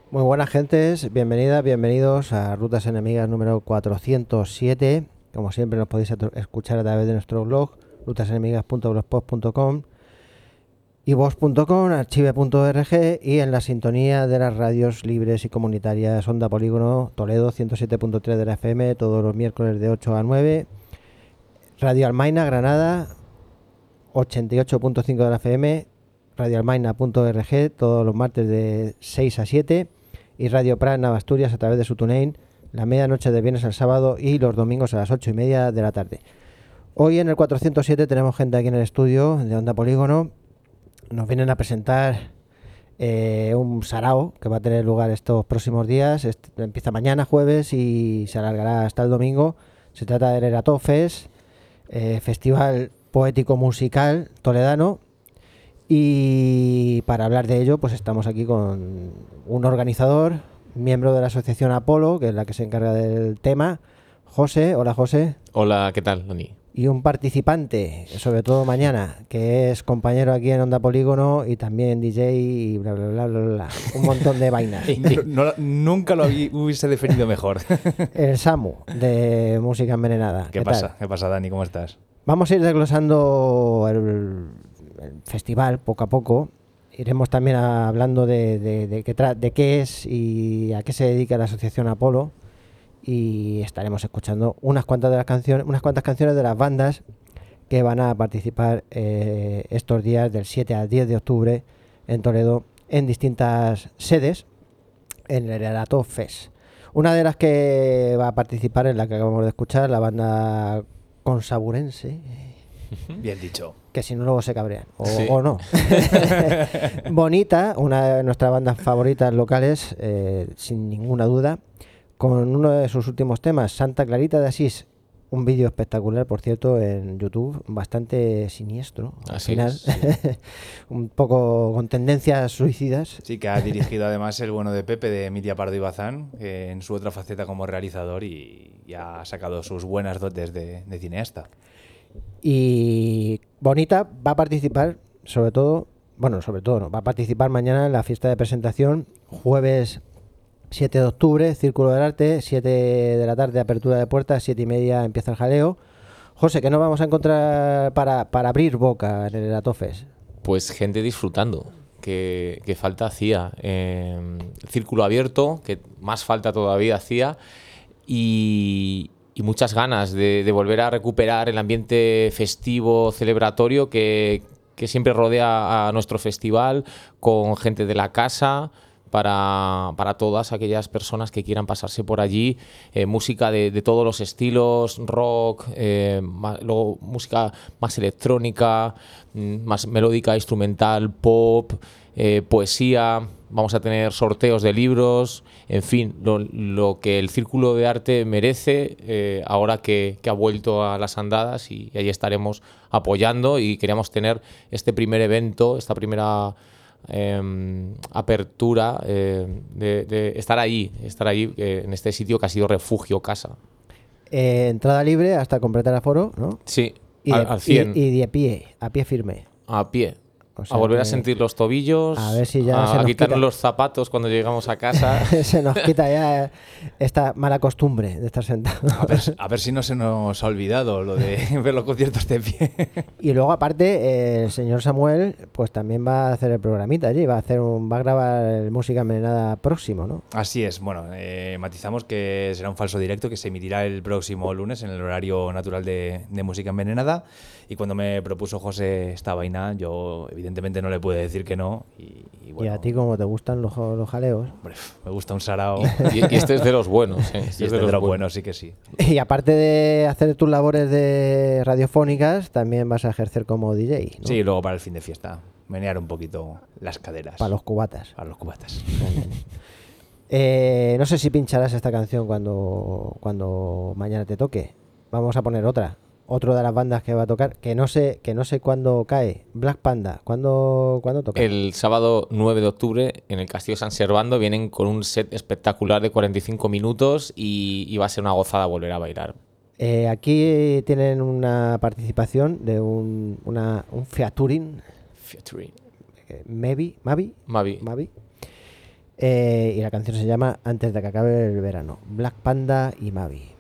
Muy buenas gentes, bienvenidas, bienvenidos a Rutas Enemigas número 407. Como siempre nos podéis escuchar a través de nuestro blog rutasenemigas.blogspot.com, iVoox.com, archive.org y en la sintonía de las radios libres y comunitarias Onda Polígono Toledo 107.3 de la FM todos los miércoles de 8 a 9, Radio Almaina Granada 88.5 de la FM, radioalmaina.org todos los martes de 6 a 7 y Radio Prat Asturias a través de su TuneIn la medianoche de viernes al sábado y los domingos a las 8:30 de la tarde. Hoy en el 407 tenemos gente aquí en el estudio de Onda Polígono. Nos vienen a presentar un sarao que va a tener lugar estos próximos días. Empieza mañana jueves y se alargará hasta el domingo. Se trata del Erato Fest, festival poético musical toledano. Y para hablar de ello, pues estamos aquí con un organizador, miembro de la asociación Apolo, que es la que se encarga del tema, José. Hola, José. Hola, ¿qué tal, Dani? Y un participante, sobre todo mañana, que es compañero aquí en Onda Polígono y también DJ y bla, bla, bla, bla, bla. Un montón de vainas. Nunca lo hubiese definido mejor. El Samu, de Música Envenenada. ¿Qué pasa? ¿Qué pasa, Dani? ¿Cómo estás? Vamos a ir desglosando el festival poco a poco. Iremos también hablando de qué es y a qué se dedica la asociación Apolo, y estaremos escuchando unas cuantas canciones de las bandas que van a participar estos días del 7 al 10 de octubre en Toledo en distintas sedes en el Erato Fest. Una de las que va a participar es la que acabamos de escuchar, la banda consaburense. Bien dicho. Que si no luego se cabrean, Sí. o no. Bonita, una de nuestras bandas favoritas locales, sin ninguna duda, con uno de sus últimos temas, Santa Clarita de Asís, un vídeo espectacular, por cierto, en YouTube, bastante siniestro, al Así final, es, sí. un poco con tendencias suicidas. Sí, que ha dirigido además el bueno de Pepe, de Emilia Pardo y Bazán, en su otra faceta como realizador, y ha sacado sus buenas dotes de cineasta. Y Bonita va a participar, sobre todo no, va a participar mañana en la fiesta de presentación, jueves 7 de octubre, Círculo del Arte, 7 de la tarde, apertura de puertas, 7:30 empieza el jaleo. José, ¿qué nos vamos a encontrar para abrir boca en el Erato Fest? Pues gente disfrutando, que falta hacía. Círculo abierto, que más falta todavía hacía. Y muchas ganas de volver a recuperar el ambiente festivo, celebratorio que siempre rodea a nuestro festival, con gente de la casa, para todas aquellas personas que quieran pasarse por allí. Música de todos los estilos, rock, luego música más electrónica, más melódica, instrumental, pop, poesía. Vamos a tener sorteos de libros, en fin, lo que el Círculo de Arte merece ahora que ha vuelto a las andadas, y allí estaremos apoyando, y queríamos tener este primer evento, esta primera apertura, de estar allí en este sitio que ha sido refugio, casa. Entrada libre hasta completar aforo, ¿no? Sí, Y al 100. y a pie firme. A pie. O sea A volver a que sentir los tobillos, a ver si ya se a nos quitarnos quita. los zapatos cuando llegamos a casa. Se nos quita ya esta mala costumbre de estar sentado. A ver si no se nos ha olvidado lo de ver los conciertos de pie. Y luego, aparte, el señor Samuel pues también va a hacer el programita allí, va a grabar el Música Envenenada próximo, ¿no? Así es, bueno, matizamos que será un falso directo que se emitirá el próximo lunes en el horario natural de Música Envenenada, y cuando me propuso José esta vaina, yo evidentemente no le pude decir que no, y bueno, Y a ti, como te gustan los jaleos. hombre, me gusta un sarao. Y este es de los buenos. Este Y es este de los buenos, sí que sí. Y aparte de hacer tus labores de radiofónicas, también vas a ejercer como DJ, ¿no? Sí, y luego para el fin de fiesta, menear un poquito las caderas. Para los cubatas. Para los cubatas. No sé si pincharás esta canción cuando mañana te toque. Vamos a poner otro de las bandas que va a tocar, que no sé cuándo cae. Black Panda, ¿cuándo toca? El sábado 9 de octubre en el Castillo San Servando vienen con un set espectacular de 45 minutos y va a ser una gozada volver a bailar. Aquí tienen una participación de un featuring, Featuring Mavi, Mavi. y la canción se llama Antes de que acabe el verano. Black Panda y Mavi.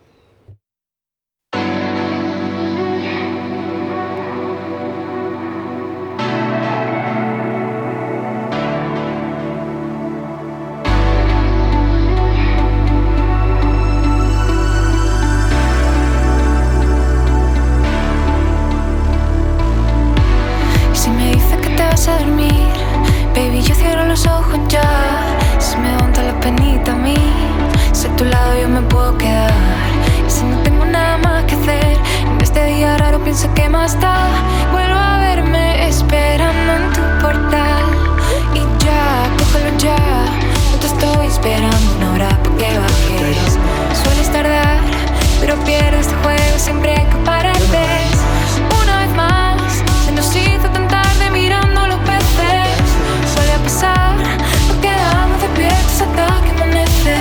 A dormir, baby, yo cierro los ojos ya. Si me levanta la penita a mí, si a tu lado yo me puedo quedar. Y si no tengo nada más que hacer en este día raro, pienso que más da. Vuelvo a verme esperando en tu portal. Y ya, cógelo ya, no te estoy esperando una hora para que bajes. Sueles tardar, pero pierdes este juego siempre que pareces. Una vez más, se nos hizo tan tarde mirando los peces. Suele pasar, nos quedamos despiertos hasta que amanece.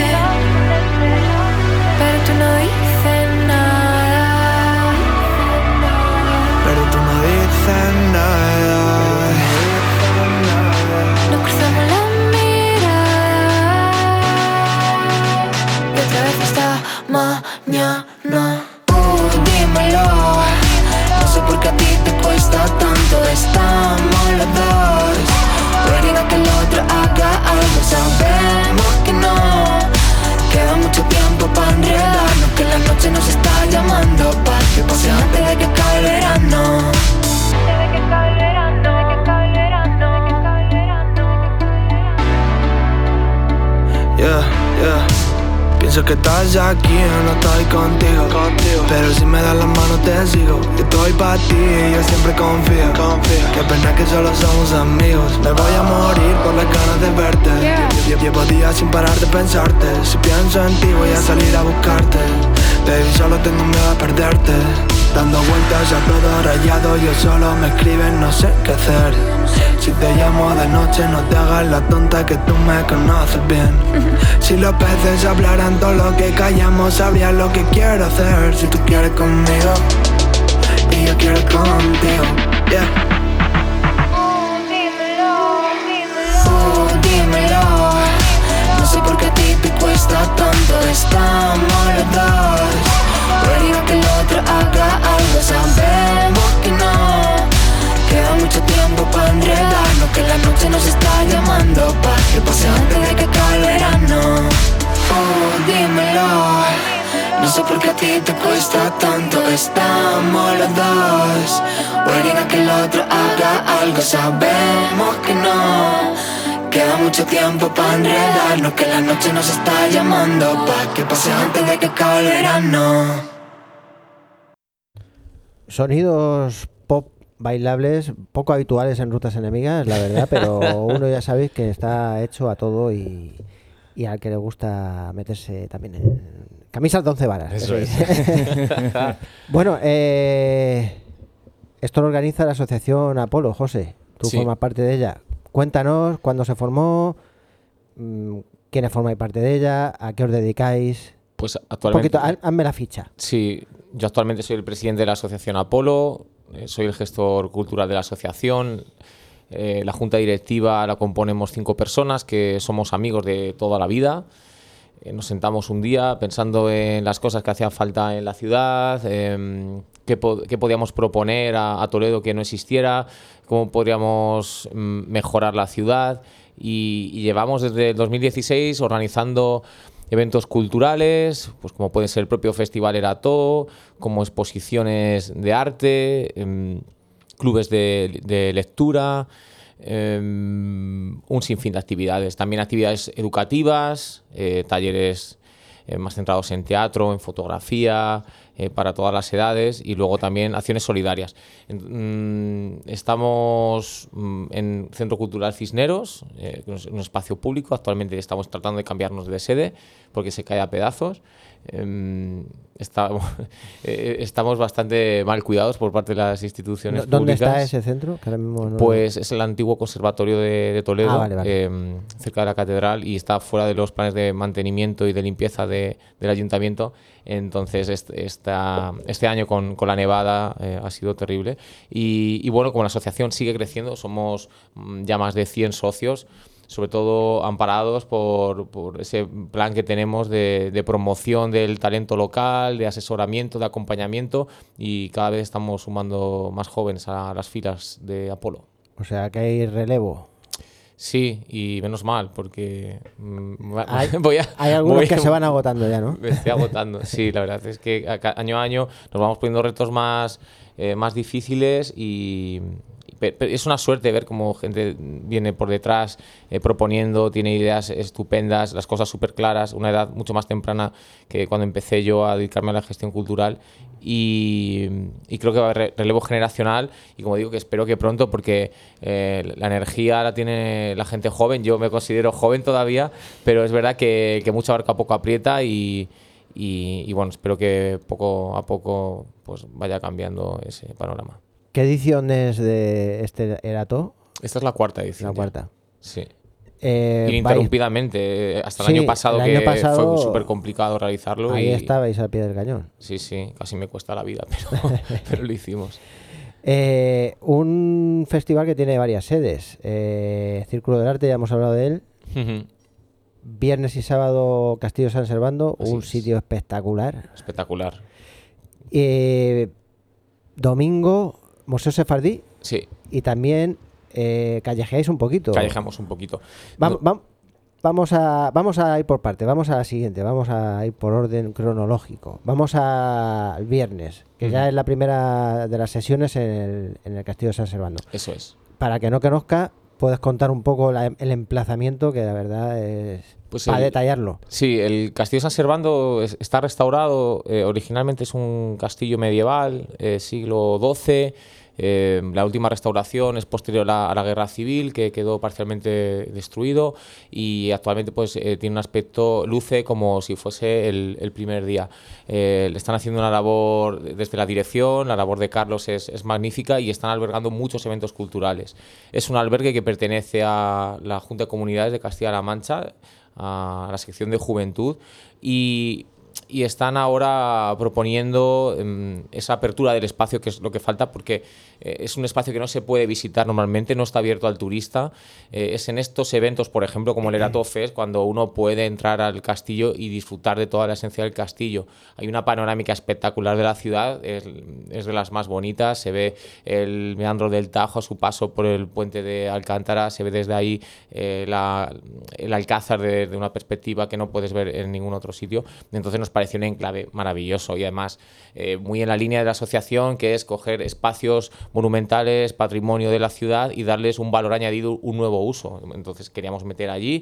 Pero tú no dices nada. Pero tú no dices nada. Nos cruzamos la mirada. Y otra vez esta mañana. Dímelo. No sé por qué a ti te cuesta tanto. Estamos los dos waiting a que el otro haga algo. Sabemos que no queda mucho tiempo para enredarnos, que la noche nos está llamando pa' que pase antes de que acabe el verano. Antes de que acabe el verano, de que acabe el verano, de que acabe el verano. Yeah. Pienso que estás aquí, no estoy contigo. Pero si me das la mano te sigo. Yo estoy pa' ti y yo siempre confío. Qué pena que solo somos amigos. Me voy a morir por las ganas de verte. Llevo días sin parar de pensarte. Si pienso en ti voy a salir a buscarte. Baby, solo tengo miedo a perderte. Dando vueltas a todo rayado, yo solo me escriben, no sé qué hacer. Si te llamo de noche no te hagas la tonta, que tú me conoces bien. Si los peces hablaran todo lo que callamos, sabrías lo que quiero hacer. Si tú quieres conmigo y yo quiero contigo, yeah. Dímelo. No sé por qué a ti te cuesta tanto. Estamos los dos waiting a que el otro haga algo. Sabemos que no queda mucho tiempo para enredarnos, que la noche nos está llamando pa' que pase antes de que acabe el verano. Dímelo. No sé por qué a ti te cuesta tanto. Estamos los dos waiting a que el otro haga algo. Sabemos que no queda mucho tiempo para enredarnos, que la noche nos está llamando pa' que pase antes de que acabe el verano. Sonidos pop bailables, poco habituales en Rutas Enemigas, la verdad, pero uno ya sabéis que está hecho a todo y al que le gusta meterse también en camisas de 11 varas. Eso es. Bueno, esto lo organiza la asociación Apolo, José. Tú Sí. formas parte de ella. Cuéntanos cuándo se formó, quiénes formáis parte de ella, a qué os dedicáis. Pues Un actualmente... poquito, hazme la ficha. Sí, yo actualmente soy el presidente de la asociación Apolo, soy el gestor cultural de la asociación. La junta directiva la componemos 5 personas que somos amigos de toda la vida. Nos sentamos un día pensando en las cosas que hacían falta en la ciudad, qué podíamos proponer a Toledo que no existiera, cómo podríamos mejorar la ciudad, y llevamos desde el 2016 organizando eventos culturales, pues como puede ser el propio Festival Erato, como exposiciones de arte, clubes de lectura, un sinfín de actividades. También actividades educativas, talleres más centrados en teatro, en fotografía, para todas las edades, y luego también acciones solidarias. Estamos en Centro Cultural Cisneros, que es un espacio público. Actualmente estamos tratando de cambiarnos de sede porque se cae a pedazos. Estamos bastante mal cuidados por parte de las instituciones ¿Dónde públicas. está ese centro? Que ahora mismo no... Pues es el antiguo conservatorio de Toledo, Vale. cerca de la catedral, y está fuera de los planes de mantenimiento y de limpieza del ayuntamiento. Entonces este año con la nevada ha sido terrible. Y bueno, como la asociación sigue creciendo, somos ya más de 100 socios. sobre todo amparados por ese plan que tenemos de promoción del talento local, de asesoramiento, de acompañamiento, y cada vez estamos sumando más jóvenes a las filas de Apolo. O sea, que hay relevo. Sí, y menos mal, porque hay algunos que se van agotando ya, ¿no? Me estoy agotando, sí, la verdad es que año a año nos vamos poniendo retos más difíciles y es una suerte ver cómo gente viene por detrás proponiendo, tiene ideas estupendas, las cosas súper claras, una edad mucho más temprana que cuando empecé yo a dedicarme a la gestión cultural. Y creo que va a haber relevo generacional, y como digo, que espero que pronto, porque la energía la tiene la gente joven. Yo me considero joven todavía, pero es verdad que mucha barca poco aprieta y bueno, espero que poco a poco pues vaya cambiando ese panorama. ¿Qué edición es de este Erato? Esta es la 4ª edición. La 4ª. Sí. Ininterrumpidamente, hasta el año pasado, fue súper complicado realizarlo. Ahí estabais al pie del cañón. Sí, casi me cuesta la vida, pero lo hicimos. Un festival que tiene varias sedes. Círculo del Arte, ya hemos hablado de él. Viernes y sábado, Castillo San Servando, un sitio espectacular. Espectacular. Domingo, Museo Sefardí. Sí. Y también callejeáis un poquito. Callejeamos un poquito. Vamos a ir por parte, vamos a la siguiente, vamos a ir por orden cronológico. Vamos al viernes, que ya es la primera de las sesiones en el Castillo San Servando. Eso es. Para que no conozca, puedes contar un poco el emplazamiento, que la verdad es pues para detallarlo. Sí, el Castillo San Servando está restaurado. Originalmente es un castillo medieval, siglo XII. La última restauración es posterior a la Guerra Civil, que quedó parcialmente destruido, y actualmente pues tiene un aspecto, luce como si fuese el primer día. Le están haciendo una labor desde la dirección, la labor de Carlos es magnífica, y están albergando muchos eventos culturales. Es un albergue que pertenece a la Junta de Comunidades de Castilla-La Mancha, a la sección de Juventud, y están ahora proponiendo esa apertura del espacio, que es lo que falta, porque es un espacio que no se puede visitar normalmente, no está abierto al turista. Es en estos eventos, por ejemplo, como el Erato Fest, cuando uno puede entrar al castillo y disfrutar de toda la esencia del castillo. Hay una panorámica espectacular de la ciudad, es de las más bonitas. Se ve el meandro del Tajo a su paso por el puente de Alcántara, se ve desde ahí el Alcázar de una perspectiva que no puedes ver en ningún otro sitio. Entonces nos pareció un enclave maravilloso, y además muy en la línea de la asociación, que es coger espacios monumentales, patrimonio de la ciudad, y darles un valor añadido, un nuevo uso. Entonces queríamos meter allí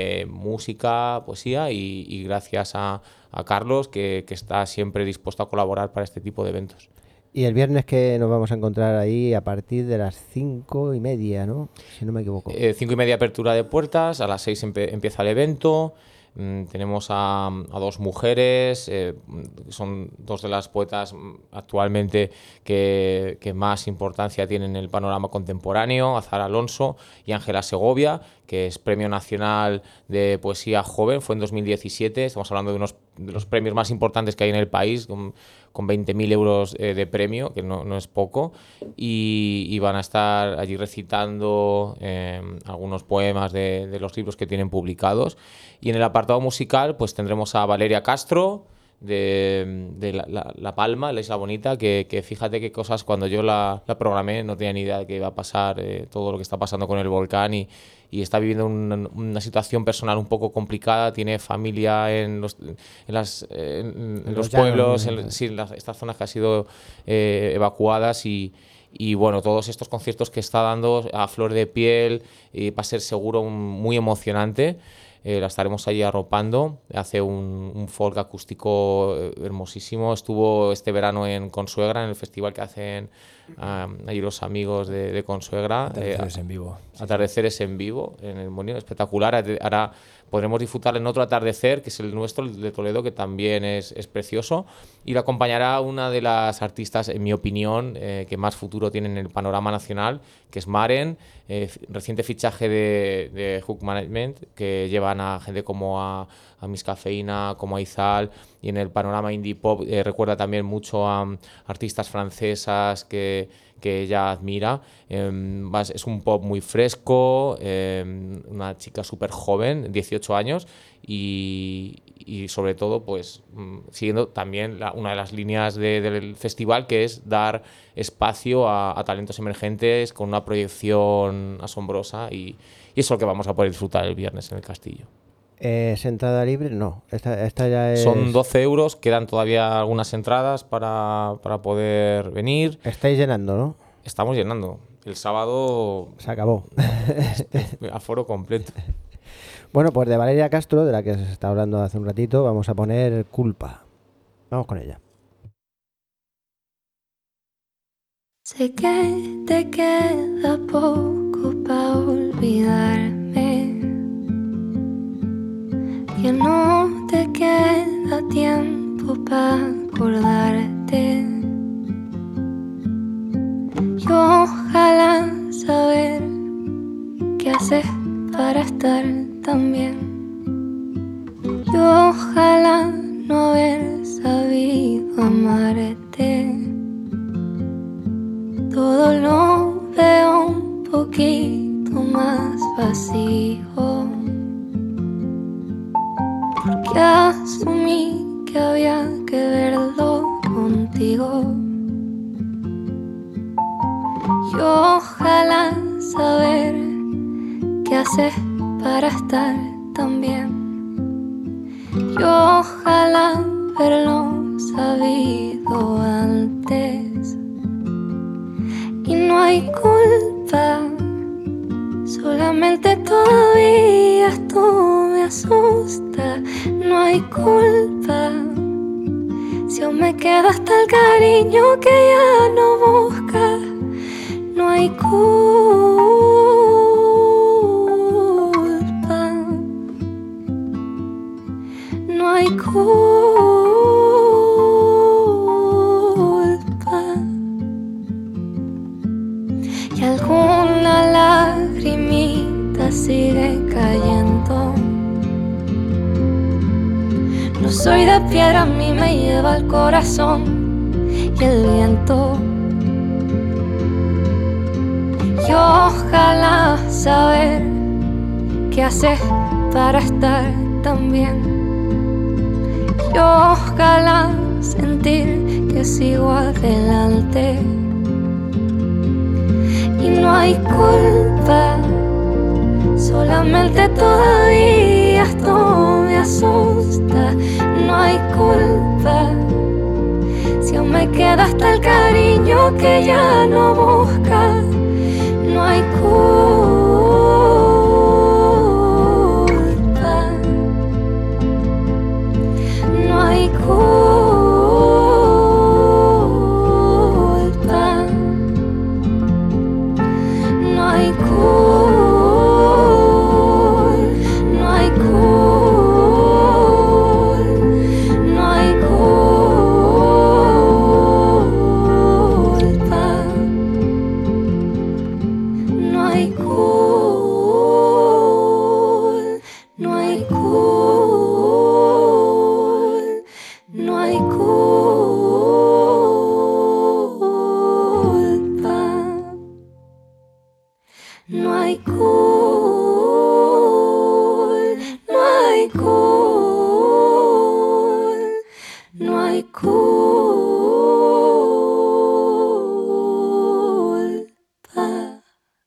música, poesía, y gracias a Carlos, que está siempre dispuesto a colaborar para este tipo de eventos. Y el viernes, que nos vamos a encontrar ahí a partir de las 5:30, ¿no? Si no me equivoco. 5:30 apertura de puertas, a las 6 empieza el evento. Tenemos a dos mujeres, son dos de las poetas actualmente que más importancia tienen en el panorama contemporáneo, Azahara Alonso y Ángela Segovia, que es Premio Nacional de Poesía Joven, fue en 2017, estamos hablando de los premios más importantes que hay en el país, con 20.000 euros de premio, que no es poco, y van a estar allí recitando algunos poemas de los libros que tienen publicados. Y en el apartado musical pues tendremos a Valeria Castro de La Palma, la Isla Bonita, que fíjate qué cosas, cuando yo la programé no tenía ni idea de que iba a pasar todo lo que está pasando con el volcán, y está viviendo una situación personal un poco complicada. Tiene familia en los pueblos, en estas zonas que han sido evacuadas, y bueno, todos estos conciertos que está dando a flor de piel, va a ser seguro muy emocionante. La estaremos allí arropando. Hace un folk acústico hermosísimo. Estuvo este verano en Consuegra, en el festival que hacen allí los amigos de Consuegra. Atardeceres en vivo. Atardeceres en vivo, en el Molino, espectacular. Ahora podremos disfrutar en otro atardecer, que es el nuestro, el de Toledo, que también es precioso. Y lo acompañará una de las artistas, en mi opinión, que más futuro tiene en el panorama nacional, que es Maren, reciente fichaje de Hook Management, que llevan a gente como a Miss Cafeína, como a Izal, y en el panorama indie pop recuerda también mucho a artistas francesas que ella admira. Es un pop muy fresco, una chica súper joven, 18 años, y sobre todo pues siguiendo también una de las líneas del festival, que es dar espacio a talentos emergentes con una proyección asombrosa, y eso es lo que vamos a poder disfrutar el viernes en el Castillo. ¿Es entrada libre? No, esta ya es... Son 12 euros, quedan todavía algunas entradas para poder venir. Estáis llenando, ¿no? Estamos llenando. El sábado... Se acabó. Aforo completo. Bueno, pues de Valeria Castro, de la que se está hablando hace un ratito, vamos a poner Culpa. Vamos con ella. Sé que te queda poco para olvidarme, que no te queda tiempo para acordarte. Yo ojalá saber qué haces para estar tan bien. Yo ojalá no haber sabido amarte. Todo lo veo un poquito más vacío, porque asumí que había que verlo contigo. Yo ojalá saber qué haces para estar tan bien. Yo ojalá haberlo sabido antes. Y no hay culpa, solamente todavía esto me asusta. No hay culpa, si aún me queda hasta el cariño que ya no busca. No hay culpa, no hay culpa. Y alguna lagrimita sigue cayendo. No soy de piedra, a mí me lleva el corazón y el viento. Yo ojalá saber qué haces para estar tan bien. Yo ojalá sentir que sigo adelante. Y no hay culpa, solamente todavía esto me asusta. No hay culpa, si aún me queda hasta el cariño que ya no busca. No hay culpa, no hay culpa, no hay culpa, no hay culpa, no hay culpa. No hay cool, no hay cool, no hay culpa. No hay cool, no hay cool, no hay culpa.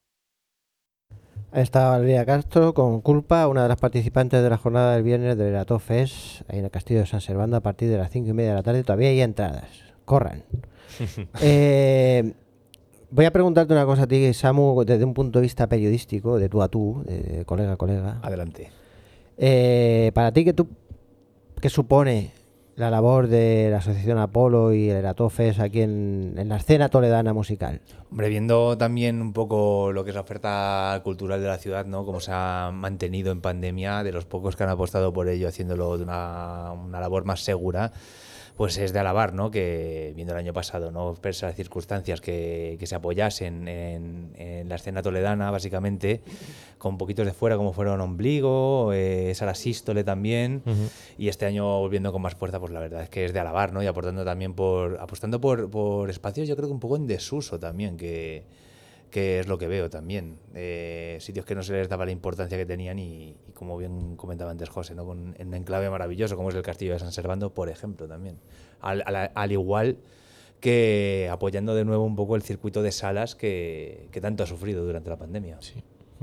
Ahí está Valeria Castro con Culpa, una de las participantes de la jornada del viernes del Erato Fest, ahí en el Castillo de San Servando, a partir de las 5:30 de la tarde. Todavía hay entradas, corran. Voy a preguntarte una cosa a ti, Samu, desde un punto de vista periodístico, de tú a tú, de colega a colega. Adelante. Para ti, ¿qué supone la labor de la Asociación Apolo y el Erato Fest aquí en la escena toledana musical? Hombre, viendo también un poco lo que es la oferta cultural de la ciudad, ¿no? Cómo se ha mantenido en pandemia, de los pocos que han apostado por ello, haciéndolo de una labor más segura, pues es de alabar, ¿no? Que viendo el año pasado, ¿no? Pese a las circunstancias que se apoyasen en la escena toledana, básicamente, con poquitos de fuera como fueron Ombligo, Sara Sístole también, y este año volviendo con más fuerza, pues la verdad es que es de alabar, ¿no? Y apostando por espacios, yo creo que un poco en desuso también, que es lo que veo también. Sitios que no se les daba la importancia que tenían y como bien comentaba antes José, ¿no? En un enclave maravilloso como es el Castillo de San Servando, por ejemplo, también. Al igual que apoyando de nuevo un poco el circuito de salas que tanto ha sufrido durante la pandemia. Sí.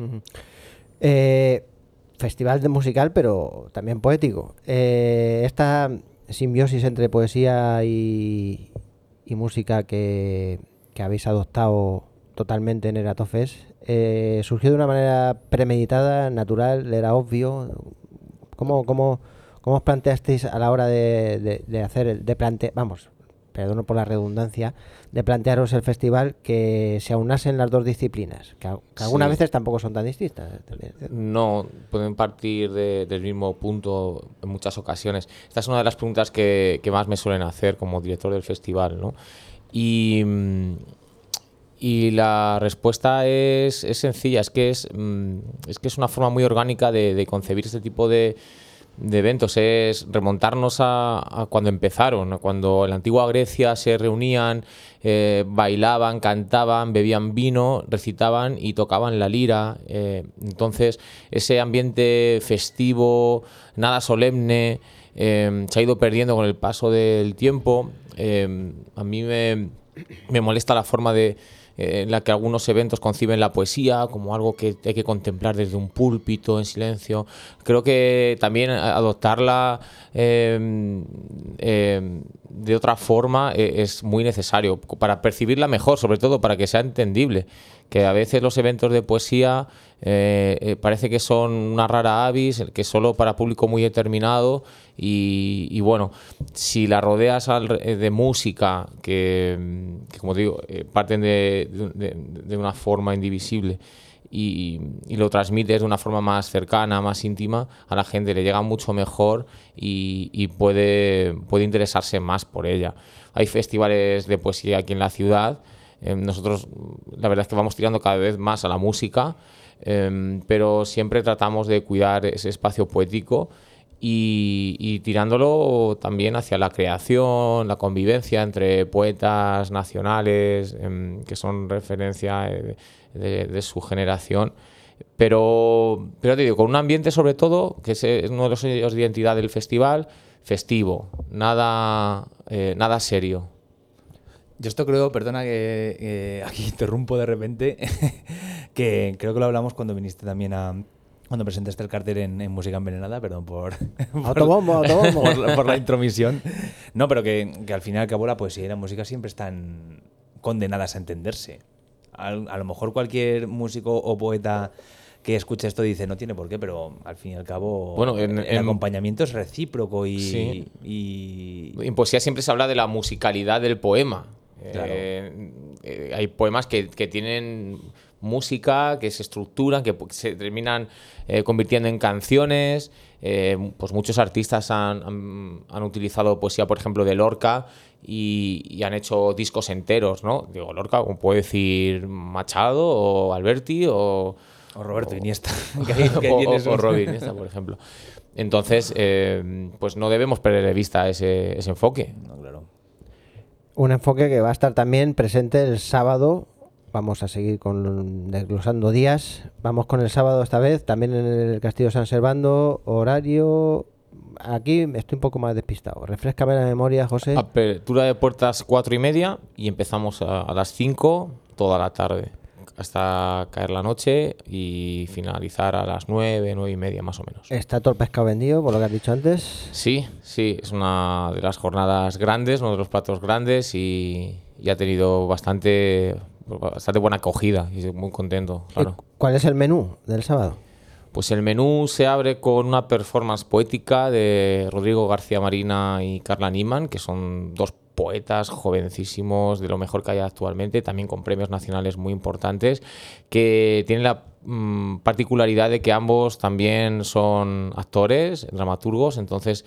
Festival de musical, pero también poético. Esta simbiosis entre poesía y música que habéis adoptado totalmente en Eratofes, surgió de una manera premeditada, natural, era obvio. ¿Cómo os planteasteis a la hora de hacer, vamos, perdono por la redundancia, de plantearos el festival que se aunasen las dos disciplinas, que algunas veces tampoco son tan distintas? No, pueden partir del mismo punto en muchas ocasiones. Esta es una de las preguntas que más me suelen hacer como director del festival, ¿no? Y la respuesta es sencilla, es que es una forma muy orgánica de concebir este tipo de eventos, es remontarnos a cuando empezaron, cuando en la antigua Grecia se reunían, bailaban, cantaban, bebían vino, recitaban y tocaban la lira. Entonces ese ambiente festivo, nada solemne, se ha ido perdiendo con el paso del tiempo. A mí me molesta la forma en la que algunos eventos conciben la poesía como algo que hay que contemplar desde un púlpito en silencio. Creo que también adoptarla de otra forma es muy necesario para percibirla mejor, sobre todo para que sea entendible. Que a veces los eventos de poesía parece que son una rara avis, que es solo para público muy determinado y bueno, si la rodeas de música que como digo, parten de una forma indivisible y lo transmites de una forma más cercana, más íntima, a la gente le llega mucho mejor y puede interesarse más por ella. Hay festivales de poesía aquí en la ciudad. Nosotros la verdad es que vamos tirando cada vez más a la música, pero siempre tratamos de cuidar ese espacio poético y tirándolo también hacia la creación, la convivencia entre poetas nacionales que son referencia de su generación, pero te digo, con un ambiente sobre todo, que es uno de los sellos de identidad del festival, festivo, nada serio. Yo esto creo, perdona que aquí interrumpo de repente, que creo que lo hablamos cuando viniste también cuando presentaste el cartel en Música Envenenada, perdón por la intromisión. No, pero que al fin y al cabo la poesía y la música siempre están condenadas a entenderse. A lo mejor cualquier músico o poeta que escuche esto dice no tiene por qué, pero al fin y al cabo bueno, el acompañamiento es recíproco y en poesía siempre se habla de la musicalidad del poema. Claro. Hay poemas que tienen música, que se estructuran, que se terminan convirtiendo en canciones. Pues muchos artistas han utilizado poesía, por ejemplo, de Lorca y han hecho discos enteros, ¿no? Digo, Lorca, como puede decir Machado o Alberti o Roberto Iniesta. o Robin Iniesta, por ejemplo. Entonces, pues no debemos perder de vista ese enfoque. No, claro. Un enfoque que va a estar también presente el sábado. Vamos a seguir desglosando días. Vamos con el sábado esta vez, también en el Castillo San Servando, horario. Aquí estoy un poco más despistado. Refréscame la memoria, José. Apertura de puertas 4:30 y empezamos a las 5 toda la tarde, hasta caer la noche y finalizar a las 9:30 más o menos. ¿Está todo el pescado vendido, por lo que has dicho antes? Sí, es una de las jornadas grandes, uno de los platos grandes y ha tenido bastante buena acogida y muy contento, claro. ¿Cuál es el menú del sábado? Pues el menú se abre con una performance poética de Rodrigo García Marina y Carla Niman, que son dos poetas jovencísimos de lo mejor que hay actualmente, también con premios nacionales muy importantes, que tienen la particularidad de que ambos también son actores, dramaturgos, entonces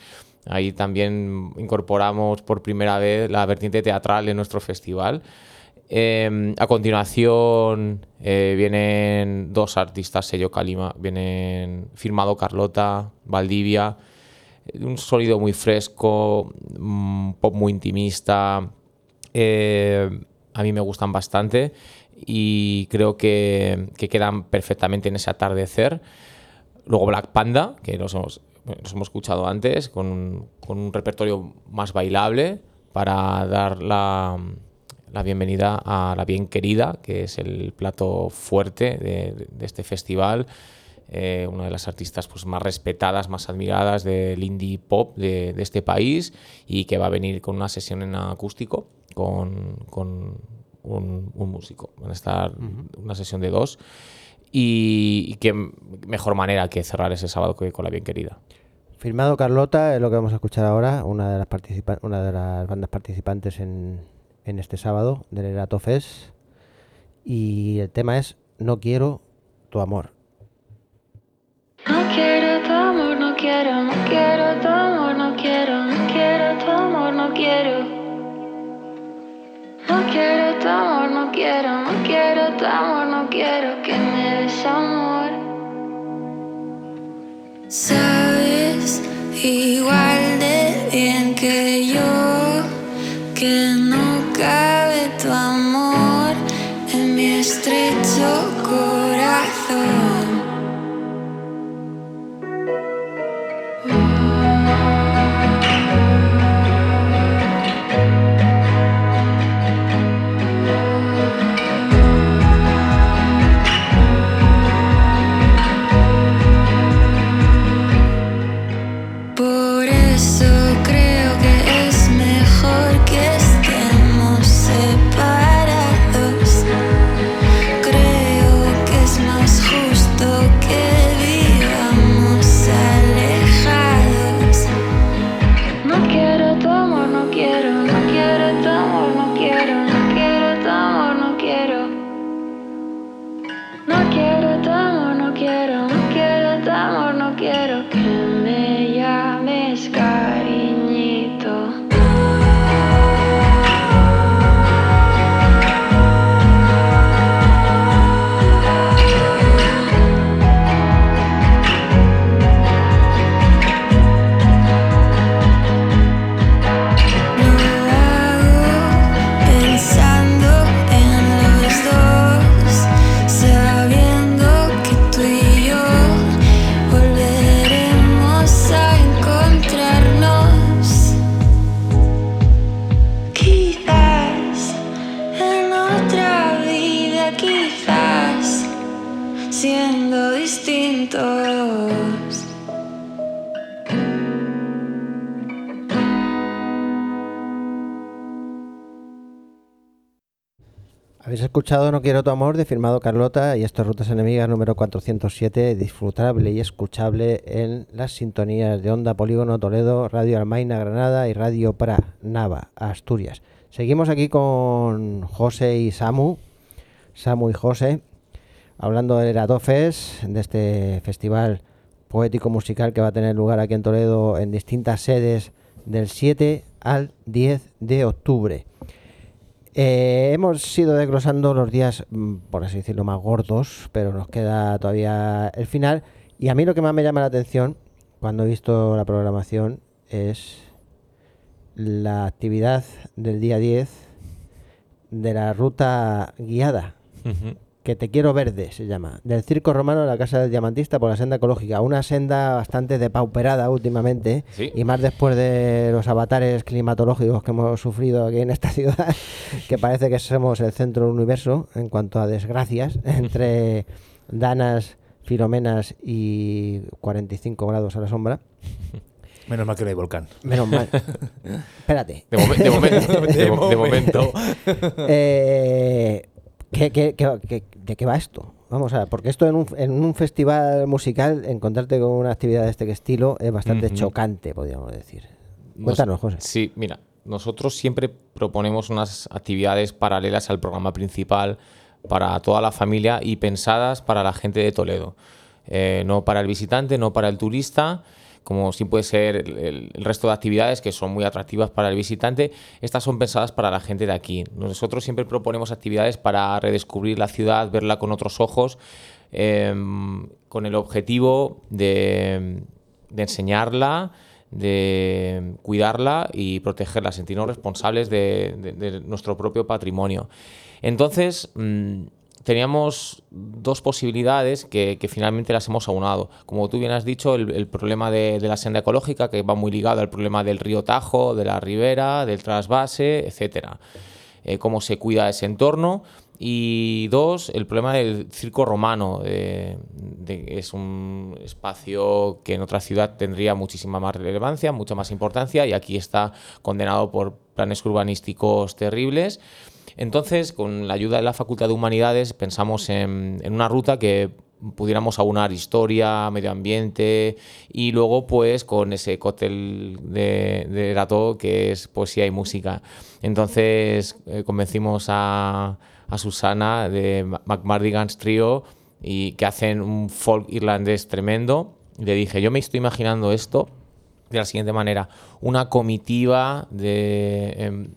Ahí también incorporamos por primera vez la vertiente teatral en nuestro festival. A continuación vienen 2 artistas, sello Calima, vienen Firmado Carlota, Valdivia, un sonido muy fresco, pop muy intimista. A mí me gustan bastante y creo que quedan perfectamente en ese atardecer. Luego Black Panda, que los hemos escuchado antes, con un repertorio más bailable para dar la bienvenida a La Bien Querida, que es el plato fuerte de este festival. Una de las artistas pues, más respetadas, más admiradas del indie pop de este país, y que va a venir con una sesión en acústico con un músico. Van a estar una sesión de 2 y qué mejor manera que cerrar ese sábado que con La Bien Querida. Firmado Carlota es lo que vamos a escuchar ahora, una de las bandas participantes en este sábado del Erato Fest, y el tema es No quiero tu amor. No quiero tu amor, no quiero, no quiero tu amor, no quiero, no quiero tu amor, no quiero. No quiero tu amor, no quiero, no quiero tu amor, no quiero que me des amor. Sabes igual de bien que yo que no cabe tu amor en mi estrecho corazón. Por eso creo que es mejor que estemos separados. Creo que es más justo que vivamos alejados. No quiero tu amor, no quiero, no quiero tu amor, no quiero, no quiero tu amor, no quiero. No quiero tu amor, no quiero, no quiero tu amor, no quiero que me llames cariñito. Lo hago pensando en los dos, sabiendo que tú y yo volveremos a encontrarnos. Quizás en otra vida, quizás siendo distintos. Habéis escuchado No quiero tu amor de Firmado Carlota, y esto es Rutas Enemigas número 407, disfrutable y escuchable en las sintonías de Onda Polígono Toledo, Radio Almaina Granada y Radio Pra Nava Asturias. Seguimos aquí con José y Samu y José, hablando del Erato Fest, de este festival poético musical que va a tener lugar aquí en Toledo en distintas sedes del 7 al 10 de octubre. Hemos ido desglosando los días, por así decirlo, más gordos, pero nos queda todavía el final. Y a mí lo que más me llama la atención cuando he visto la programación es la actividad del día 10 de la ruta guiada, que Te Quiero Verde se llama, del Circo Romano a la Casa del Diamantista por la senda ecológica. Una senda bastante depauperada últimamente, Sí. y más después de los avatares climatológicos que hemos sufrido aquí en esta ciudad, que parece que somos el centro del universo en cuanto a desgracias, entre danas, filomenas y 45 grados a la sombra. Menos mal que no hay volcán. Menos mal. Espérate. De momento. ¿De qué va esto? Vamos a ver, porque esto en un festival musical, encontrarte con una actividad de este estilo es bastante chocante, podríamos decir. Cuéntanos, José. Sí, mira, nosotros siempre proponemos unas actividades paralelas al programa principal para toda la familia y pensadas para la gente de Toledo. No para el visitante, no para el turista, como sí puede ser el resto de actividades que son muy atractivas para el visitante, estas son pensadas para la gente de aquí. Nosotros siempre proponemos actividades para redescubrir la ciudad, verla con otros ojos, con el objetivo de enseñarla, de cuidarla y protegerla, sentirnos responsables de nuestro propio patrimonio. Entonces, teníamos dos posibilidades que finalmente las hemos aunado. Como tú bien has dicho, el problema de la senda ecológica, que va muy ligado al problema del río Tajo, de la ribera, del trasvase, etcétera. Cómo se cuida ese entorno. Y dos, el problema del circo romano. Es un espacio que en otra ciudad tendría muchísima más relevancia, mucha más importancia, y aquí está condenado por planes urbanísticos terribles. Entonces, con la ayuda de la Facultad de Humanidades, pensamos en una ruta que pudiéramos aunar historia, medio ambiente y luego pues con ese cóctel de Erato que es poesía y música. Entonces convencimos a Susana de McMardigan's Trio y que hacen un folk irlandés tremendo. Le dije, yo me estoy imaginando esto de la siguiente manera: una comitiva del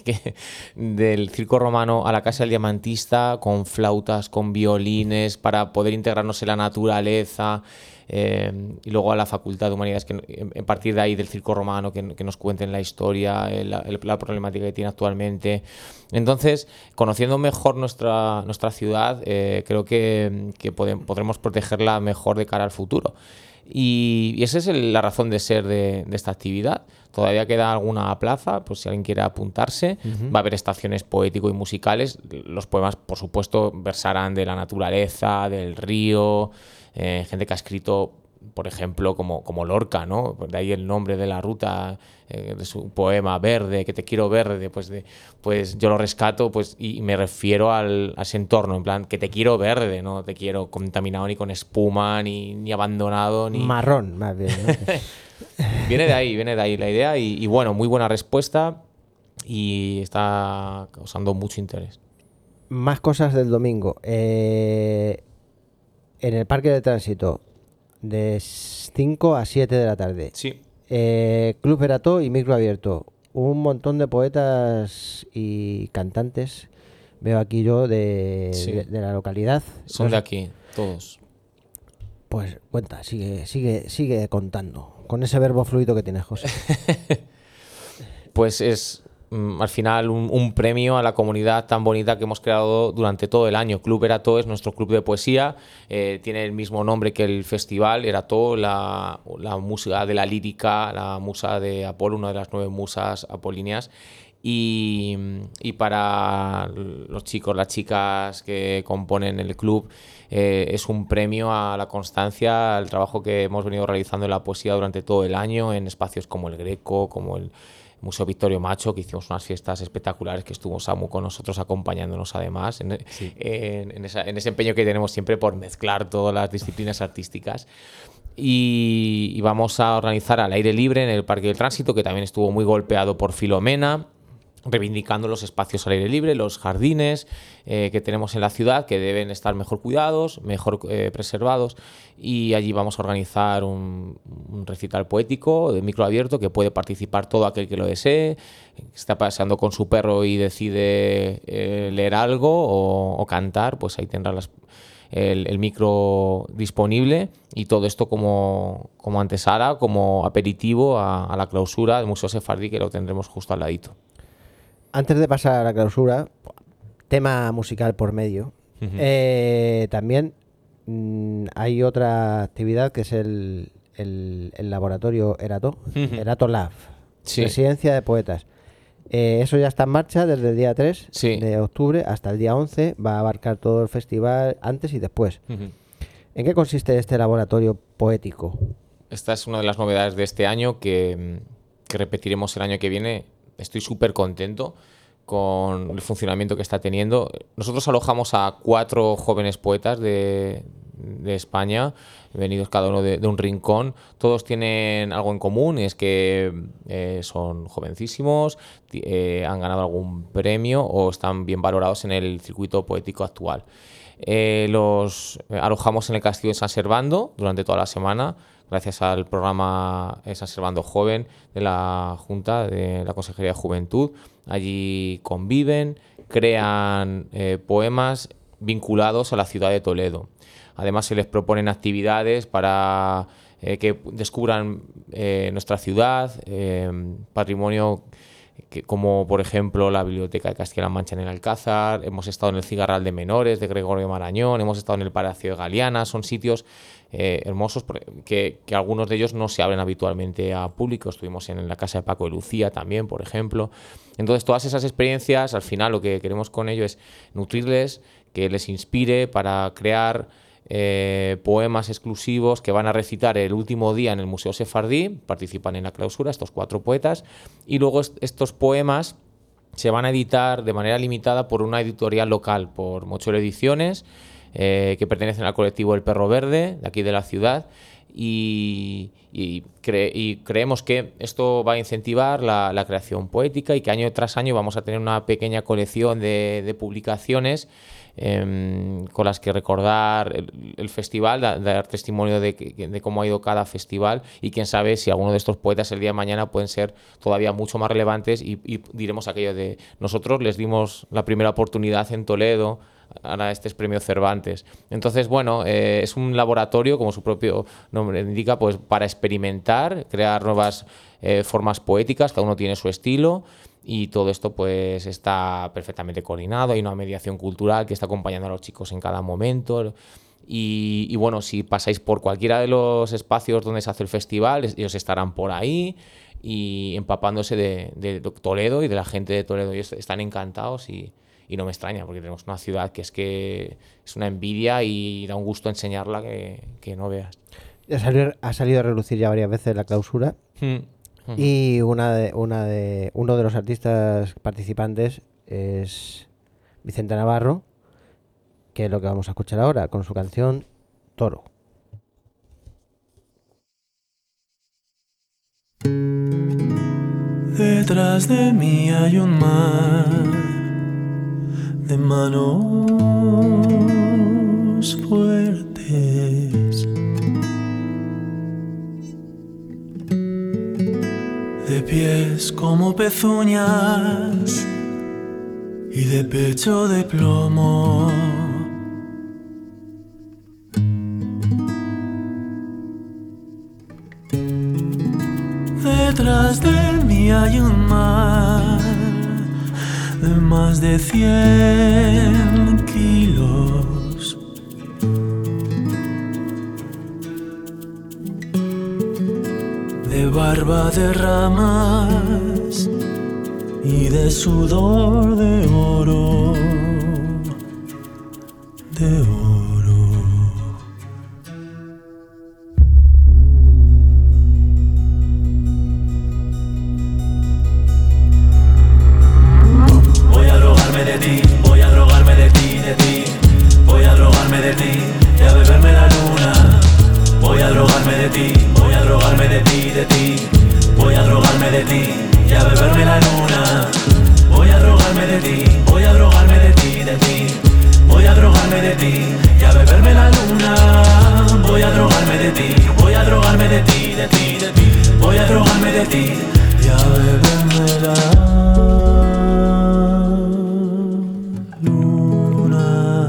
circo romano a la Casa del Diamantista con flautas, con violines, para poder integrarnos en la naturaleza, y luego a la Facultad de Humanidades, que a partir de ahí del circo romano que nos cuenten la historia, la problemática que tiene actualmente. Entonces, conociendo mejor nuestra ciudad, creo que podremos protegerla mejor de cara al futuro. Y esa es la razón de ser de esta actividad. Todavía queda alguna plaza, pues si alguien quiere apuntarse. Va a haber estaciones poético y musicales. Los poemas, por supuesto, versarán de la naturaleza, del río, gente que ha escrito, por ejemplo, como Lorca, ¿no? De ahí el nombre de la ruta, de su poema Verde, que te quiero verde, pues yo lo rescato, pues, y me refiero a ese entorno, en plan, que te quiero verde, no te quiero contaminado ni con espuma, ni abandonado, ni... Marrón, más bien, ¿no? Viene de ahí la idea y bueno, muy buena respuesta y está causando mucho interés. Más cosas del domingo. En el Parque de Tránsito, de 5 a 7 de la tarde. Sí. Club Erato y micro abierto. Un montón de poetas y cantantes. Veo aquí yo de la localidad. Son de aquí, todos. Pues cuenta, sigue contando. Con ese verbo fluido que tienes, José. Pues es al final un premio a la comunidad tan bonita que hemos creado durante todo el año. Club Erato es nuestro club de poesía, tiene el mismo nombre que el festival. Erato, la musa de la lírica, la musa de Apolo, una de las 9 musas apolíneas. Y para los chicos, las chicas que componen el club, es un premio a la constancia, al trabajo que hemos venido realizando en la poesía durante todo el año, en espacios como el Greco, como el Museo Victorio Macho, que hicimos unas fiestas espectaculares, que estuvo Samu con nosotros acompañándonos además en ese empeño que tenemos siempre por mezclar todas las disciplinas artísticas. Y vamos a organizar al aire libre en el Parque del Tránsito, que también estuvo muy golpeado por Filomena, reivindicando los espacios al aire libre, los jardines que tenemos en la ciudad, que deben estar mejor cuidados, mejor preservados, y allí vamos a organizar un recital poético de micro abierto que puede participar todo aquel que lo desee, que está paseando con su perro y decide leer algo o cantar, pues ahí tendrá el micro disponible, y todo esto como antesala, como aperitivo a la clausura del Museo Sefardí, que lo tendremos justo al ladito. Antes de pasar a la clausura, tema musical por medio. También hay otra actividad que es el laboratorio Erato, Erato Lab, Residencia de Poetas. Eso ya está en marcha desde el día 3 de octubre hasta el día 11. Va a abarcar todo el festival antes y después. ¿En qué consiste este laboratorio poético? Esta es una de las novedades de este año que repetiremos el año que viene. Estoy súper contento con el funcionamiento que está teniendo. Nosotros alojamos a 4 jóvenes poetas de España, venidos cada uno de un rincón. Todos tienen algo en común, es que son jovencísimos, han ganado algún premio o están bien valorados en el circuito poético actual. Los alojamos en el Castillo de San Servando durante toda la semana. gracias al programa San Servando Joven de la Junta de la Consejería de Juventud. Allí conviven, crean poemas vinculados a la ciudad de Toledo. Además, se les proponen actividades para que descubran nuestra ciudad, patrimonio como por ejemplo la Biblioteca de Castilla-La Mancha en el Alcázar. Hemos estado en el Cigarral de Menores de Gregorio Marañón, hemos estado en el Palacio de Galiana. Son sitios hermosos que algunos de ellos no se abren habitualmente a público. Estuvimos en la Casa de Paco de Lucía también, por ejemplo. Entonces, todas esas experiencias, al final lo que queremos con ello es nutrirles, que les inspire para crear poemas exclusivos que van a recitar el último día en el Museo Sefardí. Participan en la clausura estos 4 poetas, y luego estos poemas se van a editar de manera limitada por una editorial local, por Mochuelo Ediciones, que pertenecen al colectivo El Perro Verde, de aquí de la ciudad, y creemos que esto va a incentivar la creación poética, y que año tras año vamos a tener una pequeña colección de publicaciones con las que recordar el festival, dar testimonio de cómo ha ido cada festival, y quién sabe si alguno de estos poetas el día de mañana pueden ser todavía mucho más relevantes, y diremos aquello de nosotros les dimos la primera oportunidad en Toledo, ahora este es Premio Cervantes. Entonces, bueno, es un laboratorio, como su propio nombre indica, pues para experimentar, crear nuevas formas poéticas, cada uno tiene su estilo, y todo esto pues está perfectamente coordinado. Hay una mediación cultural que está acompañando a los chicos en cada momento. Y bueno, si pasáis por cualquiera de los espacios donde se hace el festival, ellos estarán por ahí y empapándose de Toledo y de la gente de Toledo. Ellos están encantados y no me extraña, porque tenemos una ciudad que es una envidia y da un gusto enseñarla que no veas. Ha salido a relucir ya varias veces la clausura. Y uno de los artistas participantes es Vicente Navarro, que es lo que vamos a escuchar ahora, con su canción Toro. Detrás de mí hay un mar de manos fuertes, de pies como pezuñas y de pecho de plomo. Detrás de mí hay un mar de más de 100 kilos, de barba de ramas y de sudor de oro, de oro. Voy a drogarme de ti, voy a drogarme de ti, de ti. Voy a drogarme de ti y a beberme la luna. Voy a drogarme de ti, voy a drogarme de ti, de ti. Voy a drogarme de ti y a beberme la luna. Voy a drogarme de ti, voy a drogarme de ti, de ti. Voy a drogarme de ti y a beberme la luna. Voy a drogarme de ti, voy a drogarme de ti, de ti, de ti. Voy a drogarme de ti y a beberme la luna.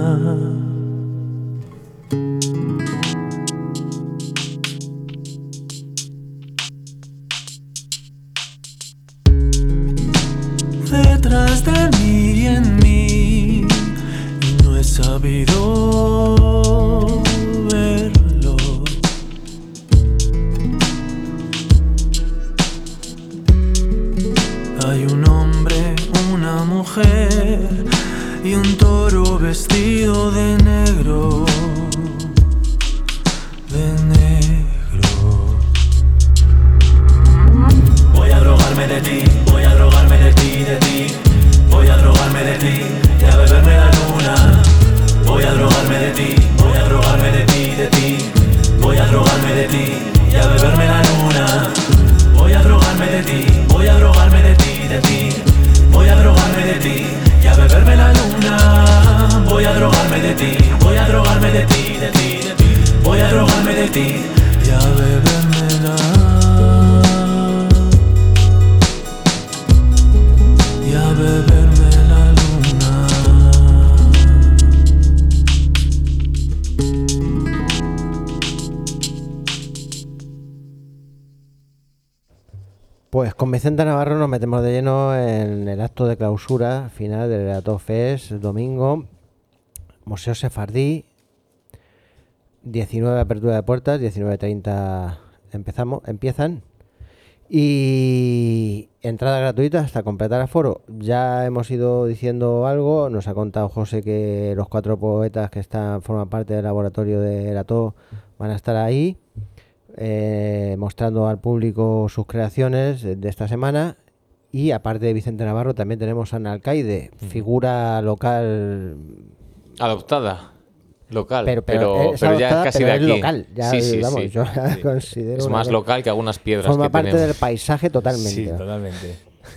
Detrás de mí y en mí, no he sabido verlo. Hay un hombre, una mujer y un toro vestido de negro, de negro. Voy a drogarme de ti, voy a drogarme de ti, de ti. Voy a drogarme de ti y a beberme la luna. Voy a drogarme de ti, voy a drogarme de ti, de ti. Voy a drogarme de ti y a beberme la luna. Voy a drogarme de ti, voy a drogarme de ti, de ti. Voy a drogarme de ti y a beberme la luna. Voy a drogarme de ti, voy a drogarme de ti, de ti, de ti. Voy a drogarme de ti y a beberme con Vicente Navarro nos metemos de lleno en el acto de clausura final del Erato Fest, domingo, Museo Sefardí, 19 apertura de puertas, 19:30 empiezan, y entrada gratuita hasta completar aforo. Ya hemos ido diciendo algo, nos ha contado José que los 4 poetas que forman parte del laboratorio de Erato van a estar ahí, mostrando al público sus creaciones de esta semana. Y aparte de Vicente Navarro también tenemos a Ana Alcaide, figura local Adoptada. Local, pero ya es casi pero de es aquí. local, ya, sí, vamos, sí, yo la sí. considero Es más local que algunas piedras forma que parte tenemos. del paisaje totalmente. Sí, totalmente.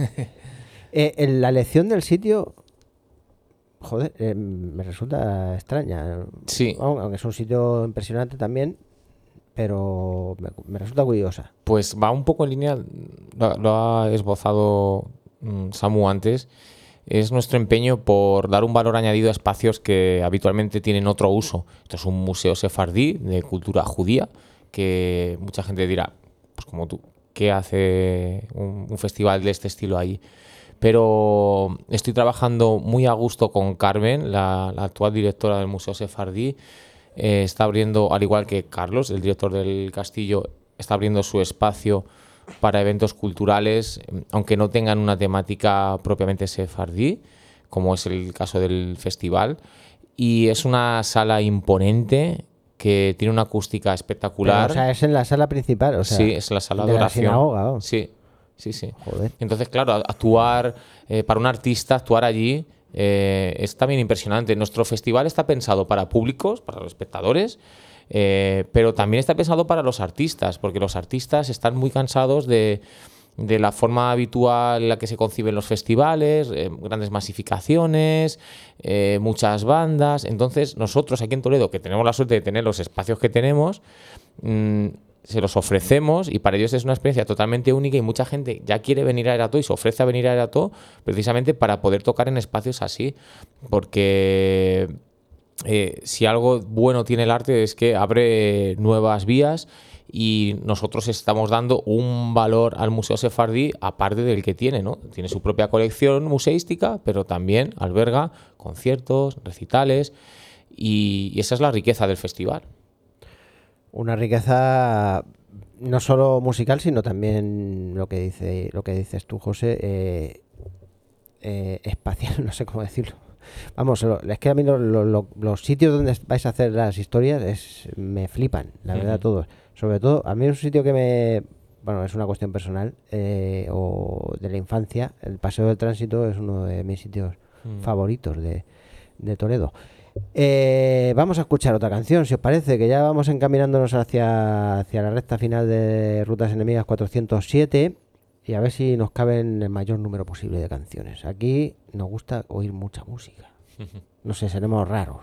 En la elección del sitio, joder, me resulta extraña. Sí. Aunque es un sitio impresionante también, pero me resulta curiosa. Pues va un poco en línea, lo ha esbozado Samu antes. Es nuestro empeño por dar un valor añadido a espacios que habitualmente tienen otro uso. Esto es un museo sefardí de cultura judía, que mucha gente dirá, pues como tú, ¿qué hace un festival de este estilo ahí? Pero estoy trabajando muy a gusto con Carmen, la actual directora del Museo Sefardí. Está abriendo, al igual que Carlos, el director del castillo, está abriendo su espacio para eventos culturales, aunque no tengan una temática propiamente sefardí, como es el caso del festival. Y es una sala imponente que tiene una acústica espectacular. Pero, o sea, es en la sala principal, o sea, sí, es la sala de la oración. sinagoga, ¿o? Sí. Joder. Entonces, claro, actuar para un artista, actuar allí es también impresionante. Nuestro festival está pensado para públicos, para los espectadores, pero también está pensado para los artistas, porque los artistas están muy cansados de la forma habitual en la que se conciben los festivales, grandes masificaciones, muchas bandas. Entonces nosotros aquí en Toledo, que tenemos la suerte de tener los espacios que tenemos, se los ofrecemos, y para ellos es una experiencia totalmente única, y mucha gente ya quiere venir a Erato y se ofrece a venir a Erato precisamente para poder tocar en espacios así, porque si algo bueno tiene el arte es que abre nuevas vías, y nosotros estamos dando un valor al Museo Sefardí aparte del que tiene, ¿no? Tiene su propia colección museística, pero también alberga conciertos, recitales, y esa es la riqueza del festival. Una riqueza no solo musical, sino también lo que dices tú, José, espacial, no sé cómo decirlo. Vamos, es que a mí los sitios donde vais a hacer las historias me flipan, la verdad, todos. Sobre todo, a mí es un sitio que es una cuestión personal, o de la infancia. El Paseo del Tránsito es uno de mis sitios favoritos de Toledo. Vamos a escuchar otra canción, si os parece, que ya vamos encaminándonos hacia la recta final de Rutas Enemigas 407, y a ver si nos caben el mayor número posible de canciones. Aquí nos gusta oír mucha música. No sé, seremos raros.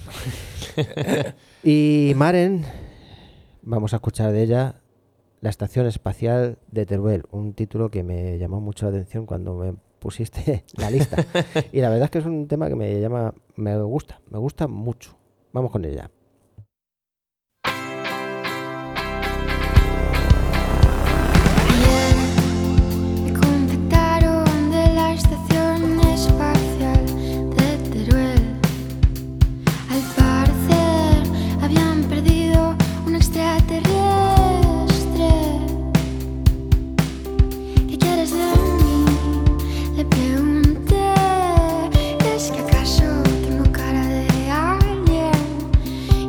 Y Maren, vamos a escuchar de ella La Estación Espacial de Teruel, un título que me llamó mucho la atención cuando me pusiste la lista. Y la verdad es que es un tema que me gusta mucho. Vamos con ella. Me contactaron de la Estación Espacial de Teruel. Al parecer habían perdido un extraterrestre. ¿Qué quieres de mí? Le pregunté. ¿Es que acaso tengo cara de alien?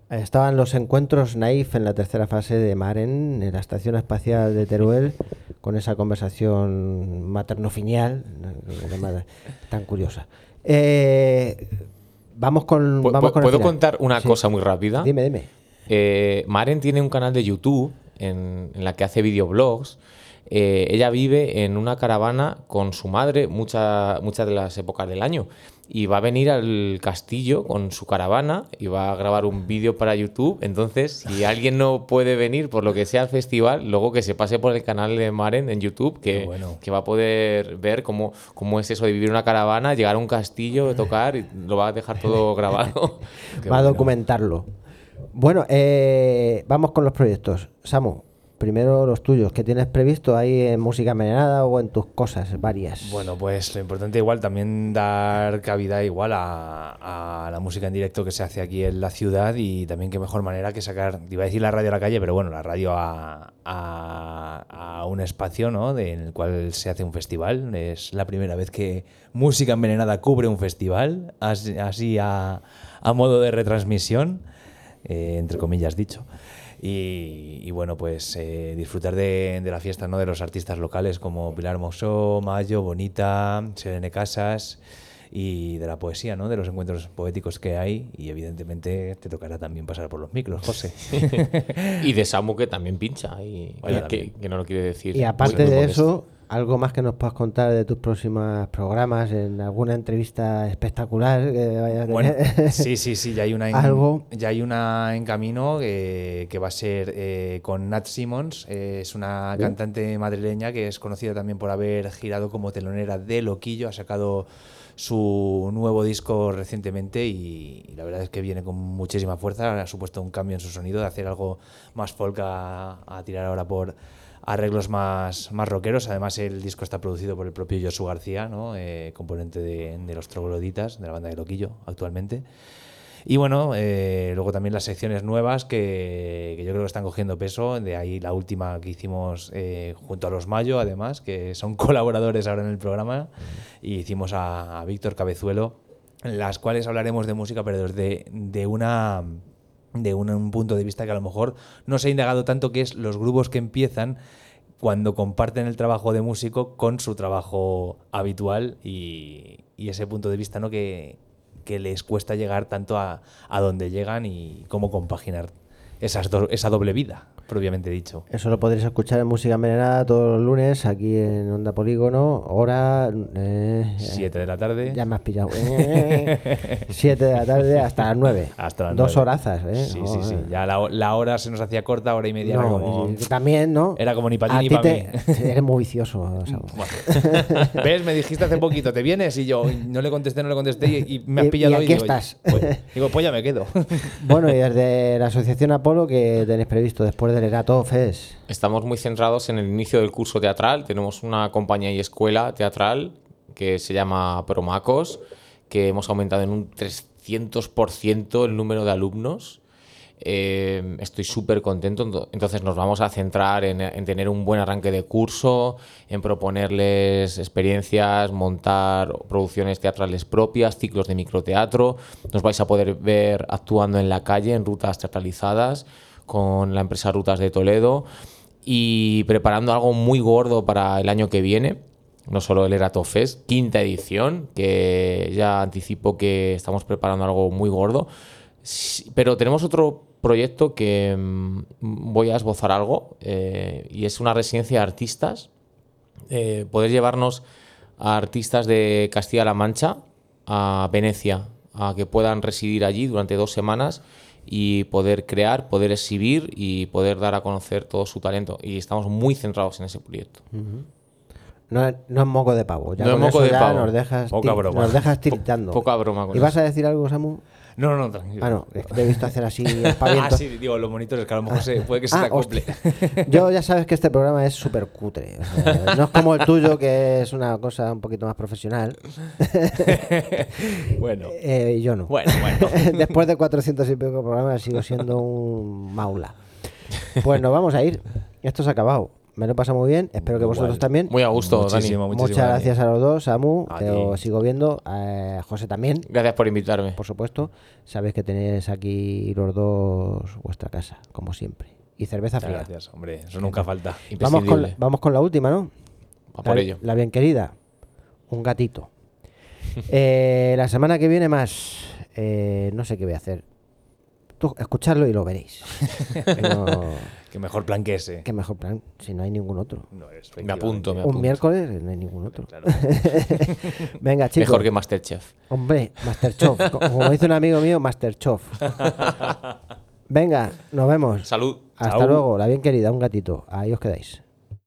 Estaban los encuentros Naif en la tercera fase de Maren, en la Estación Espacial de Teruel, con esa conversación materno-finial tan curiosa. Vamos con el ¿Puedo final. contar una Sí. cosa muy rápida? Dime. Maren tiene un canal de YouTube en la que hace videoblogs. Ella vive en una caravana con su madre muchas de las épocas del año y va a venir al castillo con su caravana y va a grabar un vídeo para YouTube. Entonces, si alguien no puede venir por lo que sea al festival, luego que se pase por el canal de Maren en YouTube, que va a poder ver cómo es eso de vivir en una caravana, llegar a un castillo, tocar y lo va a dejar todo grabado. Va a documentarlo. Bueno, vamos con los proyectos. Samu, primero los tuyos. ¿Qué tienes previsto ahí en Música Envenenada o en tus cosas varias? Bueno, pues lo importante igual también dar cabida igual a la música en directo que se hace aquí en la ciudad, y también qué mejor manera que sacar, iba a decir la radio a la calle, pero bueno, la radio a un espacio, ¿no?, en el cual se hace un festival. Es la primera vez que Música Envenenada cubre un festival, así a modo de retransmisión, entre comillas dicho. Y bueno, pues disfrutar de la fiesta, ¿no?, de los artistas locales como Pilar Mosó, Mayo, Bonita, Selene Casas, y de la poesía, ¿no?, de los encuentros poéticos que hay. Y evidentemente te tocará también pasar por los micros, José. Y de Samu, que también pincha, y Bueno, que no lo quiere decir. Y aparte Muy de modesto. eso, algo más que nos puedas contar de tus próximos programas, en alguna entrevista espectacular que vayas a tener. Bueno, sí, ya hay una Algo. ya hay una en camino que va a ser con Nat Simmons. Es una cantante madrileña que es conocida también por haber girado como telonera de Loquillo. Ha sacado su nuevo disco recientemente y la verdad es que viene con muchísima fuerza. Ha supuesto un cambio en su sonido, de hacer algo más folk a tirar ahora por arreglos más rockeros. Además, el disco está producido por el propio Josu García, ¿no?, componente de los Trogloditas, de la banda de Loquillo actualmente. Y bueno, luego también las secciones nuevas que yo creo que están cogiendo peso. De ahí la última que hicimos junto a los Mayo, además, que son colaboradores ahora en el programa. Y hicimos a Víctor Cabezuelo, en las cuales hablaremos de música, pero desde un punto de vista que a lo mejor no se ha indagado tanto, que es los grupos que empiezan cuando comparten el trabajo de músico con su trabajo habitual, y ese punto de vista, ¿no?, que les cuesta llegar tanto a donde llegan, y cómo compaginar esa doble vida, propiamente dicho. Eso lo podréis escuchar en Música Envenenada todos los lunes aquí en Onda Polígono, hora 7 de la tarde. Ya me has pillado. 7 de la tarde hasta las 9. Hasta las 2 9. horazas, Sí. Ya la hora se nos hacía corta, hora y media. No, era como, y también, ¿no? era como ni para A ti ni ti para mí. Eres muy vicioso, Samu. Bueno. ¿Ves? Me dijiste hace poquito, ¿te vienes? Y yo no le contesté y me has pillado. ¿Y aquí digo, estás? Pues ya me quedo. Bueno, y desde la Asociación Apolo, ¿qué tenéis previsto después del Erato Fest? Estamos muy centrados en el inicio del curso teatral. Tenemos una compañía y escuela teatral que se llama Promacos, que hemos aumentado en un 300% el número de alumnos. Estoy súper contento. Entonces nos vamos a centrar en tener un buen arranque de curso, en proponerles experiencias, montar producciones teatrales propias, ciclos de microteatro. Nos vais a poder ver actuando en la calle, en rutas teatralizadas, con la empresa Rutas de Toledo, y preparando algo muy gordo para el año que viene. No solo el Erato Fest, 5ª edición, que ya anticipo que estamos preparando algo muy gordo. Sí, pero tenemos otro proyecto que voy a esbozar algo, y es una residencia de artistas. Poder llevarnos a artistas de Castilla-La Mancha a Venecia, a que puedan residir allí durante 2 semanas y poder crear, poder exhibir y poder dar a conocer todo su talento. Y estamos muy centrados en ese proyecto. No es moco de pavo. Ya No es con moco eso de ya pavo. Nos dejas, Poca broma. Nos dejas tiritando. Poca broma con ¿Y vas eso. a decir algo, Samu? No, tranquilo. Ah, no, es que te he visto hacer así espavientos. Sí, digo, los monitores, que a lo mejor puede que se te acople. hostia. Yo ya sabes que este programa es súper cutre. O sea, no es como el tuyo, que es una cosa un poquito más profesional. Bueno. Yo no. Bueno. Después de 400 y pico programas sigo siendo un maula. Pues nos vamos a ir. Esto se ha acabado. me lo he pasado muy bien. Espero que vosotros también. Muy a gusto, Muchísimo, Dani. Muchas gracias a los dos, Samu, A que ti. os sigo viendo, a José también, Gracias por invitarme. por supuesto. Sabéis que tenéis aquí los dos vuestra casa, como siempre. Y cerveza Muchas fría. gracias, hombre. Eso nunca falta. Imprescindible. Vamos con la última, ¿no? A por ello. La bien querida, un gatito. La semana que viene más, no sé qué voy a hacer. Tú escuchadlo y lo veréis. No, Qué mejor plan que ese. qué mejor plan, si no hay ningún otro. No es, Me apunto, me Un apunto. miércoles no hay ningún otro. Claro. Venga, chicos. Mejor que Masterchef. Hombre, Masterchef. Como dice un amigo mío, Masterchef. Venga, nos vemos. Salud. Hasta Chao. luego, la bien querida, un gatito. Ahí os quedáis.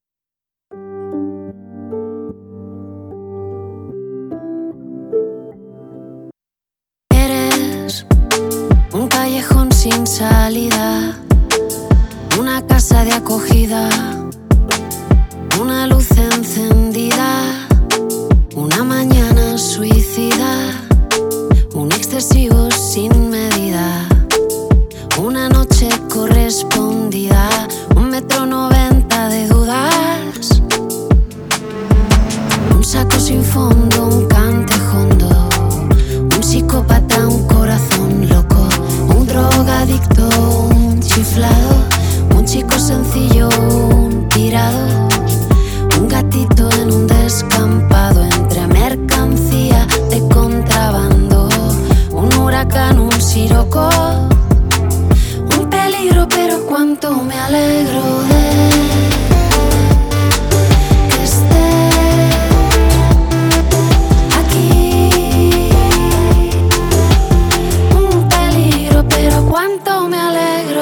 Eres un callejón sin salida, una casa de acogida, una luz encendida, una mañana suicida, un excesivo sin medida, una noche correspondida, 1,90 m de dudas, un saco sin fondo, un cantejondo, un psicópata, un corazón loco, un drogadicto, un chiflado, un chico sencillo, un tirado, un gatito en un descampado entre mercancía de contrabando, un huracán, un siroco, un peligro, pero cuánto me alegro de que estés aquí. Un peligro, pero cuánto me alegro.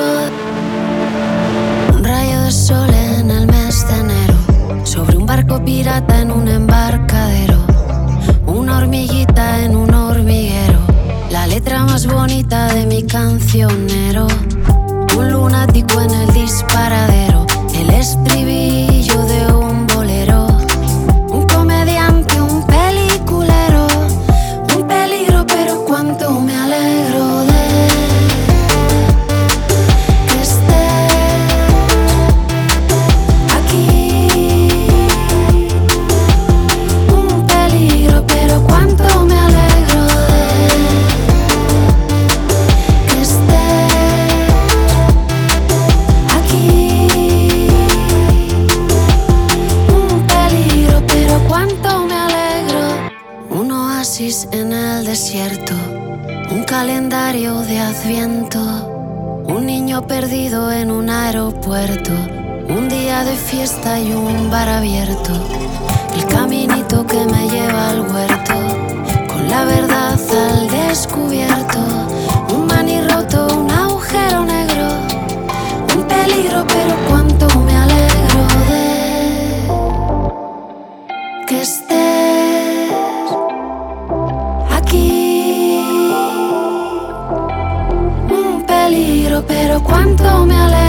Un rayo de sol en el mes de enero, sobre un barco pirata en un embarcadero, una hormiguita en un hormiguero, la letra más bonita de mi cancionero, un lunático en el disparadero, el estribillo de un bolero, un comediante, un peliculero, un peligro, pero cuánto me alegro de que estés aquí. Un peligro, pero cuánto me alegro de que estés aquí. Un peligro, pero cuánto me alegro. Un oasis en el desierto, un calendario de adviento, un niño perdido en un aeropuerto, un día de fiesta y un bar abierto, el caminito que me lleva al huerto, con la verdad al descubierto, un maní roto, un agujero negro, un peligro, pero cuánto me alegro de que estés aquí. Un peligro, pero cuánto me alegro.